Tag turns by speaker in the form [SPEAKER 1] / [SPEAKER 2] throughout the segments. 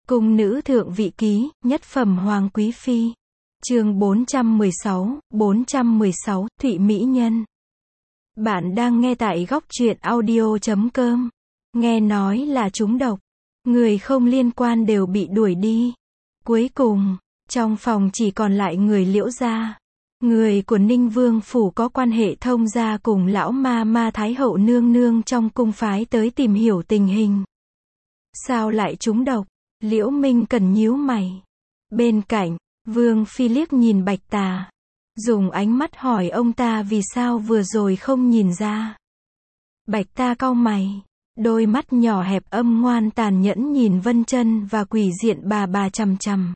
[SPEAKER 1] Cung nữ thượng vị ký, nhất phẩm hoàng quý phi. Chương 416, Thụy Mỹ Nhân. Bạn đang nghe tại góc truyện audio.com. Nghe nói là trúng độc. Người không liên quan đều bị đuổi đi. Cuối cùng, trong phòng chỉ còn lại người Liễu gia. Người của Ninh Vương Phủ có quan hệ thông gia cùng lão ma Thái hậu nương nương trong cung phái tới tìm hiểu tình hình. Sao lại trúng độc? Liễu Minh Cần nhíu mày. Bên cạnh, Vương Phi liếc nhìn Bạch Tà, dùng ánh mắt hỏi ông ta vì sao vừa rồi không nhìn ra. Bạch Tà cau mày, đôi mắt nhỏ hẹp âm ngoan tàn nhẫn nhìn Vân Chân và Quỷ Diện bà chằm chằm.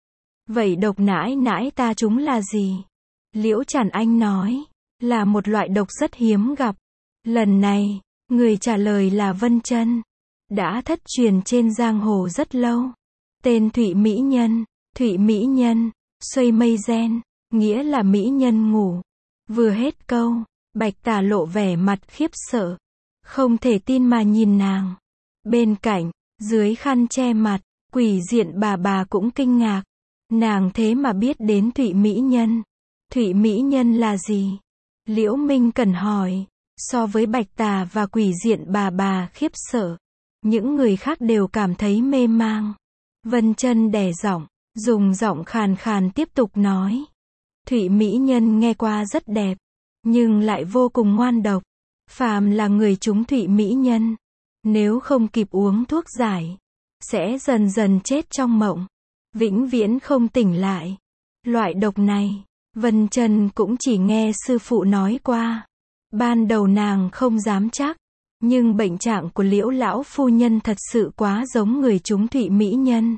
[SPEAKER 1] Vậy độc nãi nãi ta chúng là gì? Liễu Tràn Anh nói, là một loại độc rất hiếm gặp. Lần này, người trả lời là Vân Chân. Đã thất truyền trên giang hồ rất lâu. Tên Thụy Mỹ Nhân. Thụy Mỹ Nhân, xuây mây gen, nghĩa là mỹ nhân ngủ. Vừa hết câu, Bạch Tà lộ vẻ mặt khiếp sợ. Không thể tin mà nhìn nàng. Bên cạnh, dưới khăn che mặt, Quỷ Diện bà cũng kinh ngạc. Nàng thế mà biết đến Thụy Mỹ Nhân. Thụy Mỹ Nhân là gì? Liễu Minh Cần hỏi. So với Bạch Tà và Quỷ Diện bà khiếp sợ, những người khác đều cảm thấy mê mang. Vân Chân đè giọng, dùng giọng khàn khàn tiếp tục nói. Thụy Mỹ Nhân nghe qua rất đẹp, nhưng lại vô cùng ngoan độc. Phàm là người trúng Thụy Mỹ Nhân, nếu không kịp uống thuốc giải, sẽ dần dần chết trong mộng, vĩnh viễn không tỉnh lại. Loại độc này, Vân Chân cũng chỉ nghe sư phụ nói qua. Ban đầu nàng không dám chắc, nhưng bệnh trạng của Liễu lão phu nhân thật sự quá giống người trúng Thụy Mỹ Nhân.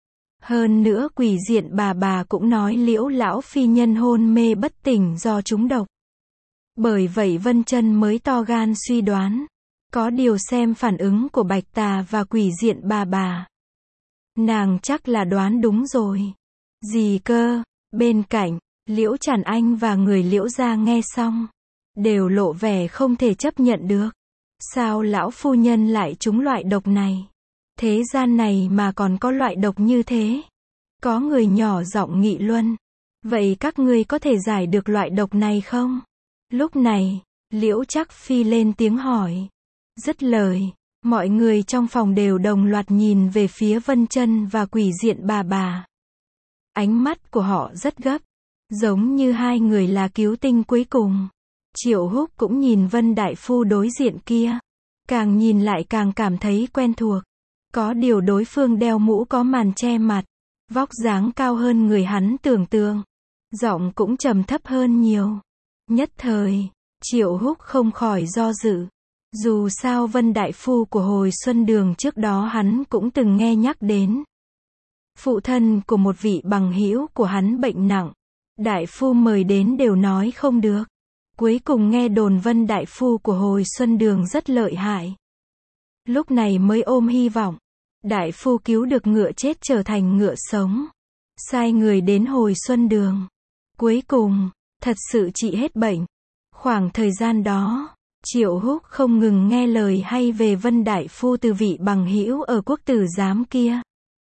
[SPEAKER 1] Hơn nữa Quỷ Diện bà cũng nói Liễu lão phi nhân hôn mê bất tỉnh do trúng độc. Bởi vậy Vân Chân mới to gan suy đoán. Có điều xem phản ứng của Bạch Tà và Quỷ Diện bà, nàng chắc là đoán đúng rồi. Gì cơ? Bên cạnh, Liễu Tràn Anh và người Liễu gia nghe xong, đều lộ vẻ không thể chấp nhận được. Sao lão phu nhân lại trúng loại độc này? Thế gian này mà còn có loại độc như thế? Có người nhỏ giọng nghị luận. Vậy các ngươi có thể giải được loại độc này không? Lúc này, Liễu Trác Phi lên tiếng hỏi. Dứt lời, mọi người trong phòng đều đồng loạt nhìn về phía Vân Chân và Quỷ Diện bà. Ánh mắt của họ rất gấp, giống như hai người là cứu tinh cuối cùng. Triệu Húc cũng nhìn Vân đại phu đối diện kia, càng nhìn lại càng cảm thấy quen thuộc. Có điều đối phương đeo mũ có màn che mặt, vóc dáng cao hơn người hắn tưởng tượng, giọng cũng trầm thấp hơn nhiều. Nhất thời, Triệu Húc không khỏi do dự. Dù sao Vân đại phu của hồi Xuân Đường trước đó hắn cũng từng nghe nhắc đến. Phụ thân của một vị bằng hữu của hắn bệnh nặng, đại phu mời đến đều nói không được. Cuối cùng nghe đồn Vân đại phu của hồi Xuân Đường rất lợi hại. Lúc này mới ôm hy vọng. Đại phu cứu được ngựa chết trở thành ngựa sống. Sai người đến hồi Xuân Đường. Cuối cùng, thật sự trị hết bệnh. Khoảng thời gian đó, Triệu Húc không ngừng nghe lời hay về Vân đại phu từ vị bằng hữu ở Quốc Tử Giám kia.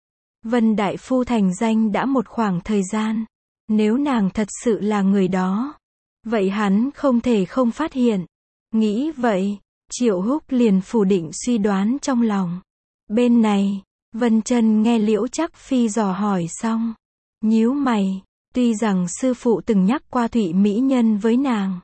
[SPEAKER 1] Vân đại phu thành danh đã một khoảng thời gian. Nếu nàng thật sự là người đó, vậy hắn không thể không phát hiện. Nghĩ vậy, Triệu Húc liền phủ định suy đoán trong lòng. Bên này, Vân Chân nghe Liễu Trác Phi dò hỏi xong, nhíu mày. Tuy rằng sư phụ từng nhắc qua Thụy Mỹ Nhân với nàng,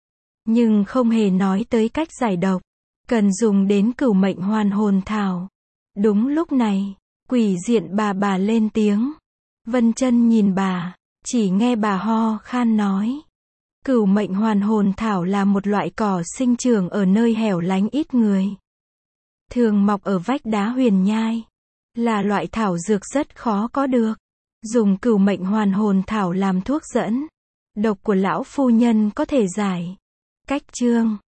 [SPEAKER 1] nhưng không hề nói tới cách giải độc, cần dùng đến Cửu Mệnh Hoàn Hồn Thảo. Đúng lúc này, Quỷ Diện bà lên tiếng. Vân Chân nhìn bà, chỉ nghe bà ho khan nói. Cửu Mệnh Hoàn Hồn Thảo là một loại cỏ sinh trưởng ở nơi hẻo lánh ít người, thường mọc ở vách đá huyền nhai. Là loại thảo dược rất khó có được. Dùng Cửu Mệnh Hoàn Hồn Thảo làm thuốc dẫn, độc của lão phu nhân có thể giải. Cách chương